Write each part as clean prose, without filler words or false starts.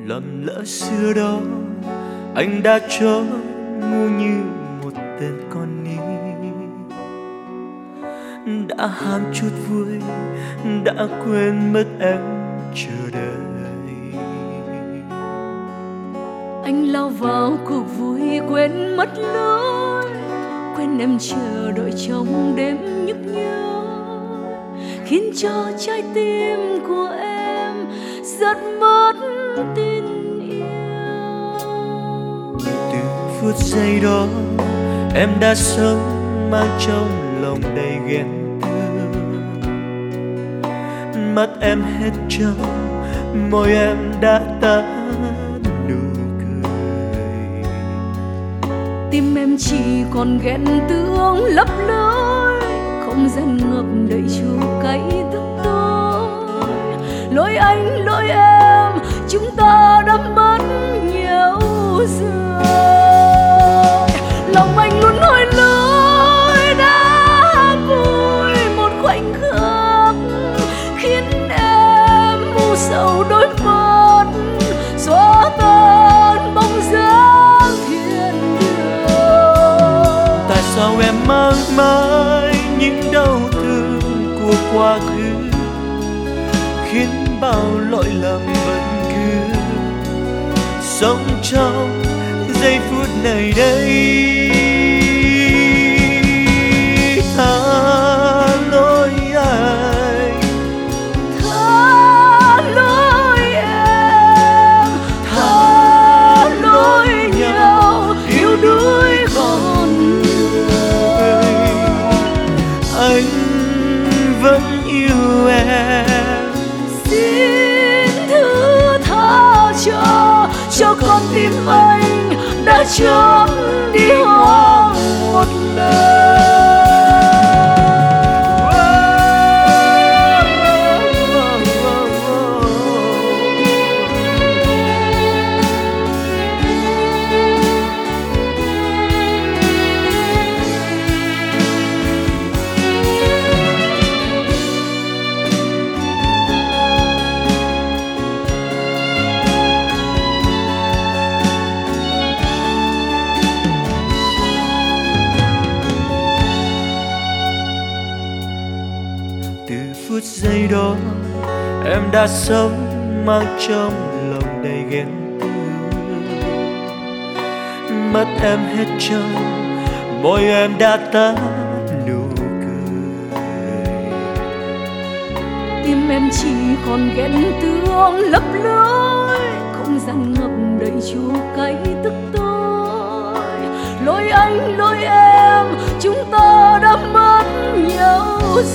lầm lỡ xưa đó anh đã trốn ngu như một tên con nít, đã ham chút vui, đã quên mất em chờ đợi. Anh lao vào cuộc vui quên mất lối, quên em chờ đợi trong đêm nhức nhớ, khiến cho trái tim của em rất mất tin yêu. Từ phút giây đó em đã sống mang trong lòng đầy ghen tương, mắt em hết trông, môi em đã tắt nụ cười. Tim em chỉ còn ghen tương lấp lối, không gian ngập đầy chua cay tức tối. Lỗi anh lỗi em, chúng ta đã mất nhau rồi. Lòng anh luôn hối lỗi đã vui một khoảnh khắc, khiến em u sầu đôi mắt, xóa tan bóng dáng thiên đường. Tại sao em mang mãi những đau thương của quá khứ, khiến bao lỗi lầm vẫn cứ sống trong giây phút này đây. Tha lỗi anh, Tha lỗi em, tha lỗi nhau, yêu đuối con người. anh vẫn yêu em, Xin thứ tha cho con tim anh đã chớm đi hoang một lần. từ phút giây đó em đã sống mang trong lòng đầy ghen tương, mắt em hết trông, môi em đã tắt nụ cười. Tim em chỉ còn ghen tương lấp lối, không gian ngập đầy chua cay tức tối. Lỗi anh lỗi em, chúng ta đã mất nhau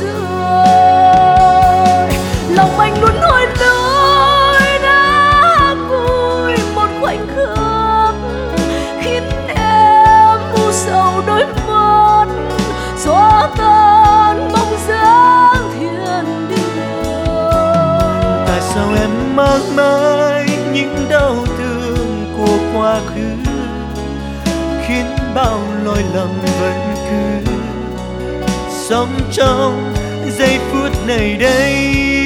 rồi. Lòng anh luôn hối lỗi đã vui một khoảnh khắc, khiến em u sầu đôi mắt, xóa tan bóng dáng thiên đường. Tại sao em mang mãi những đau thương của quá khứ, khiến bao lỗi lầm vẫn cứ sống trong giây phút này đây.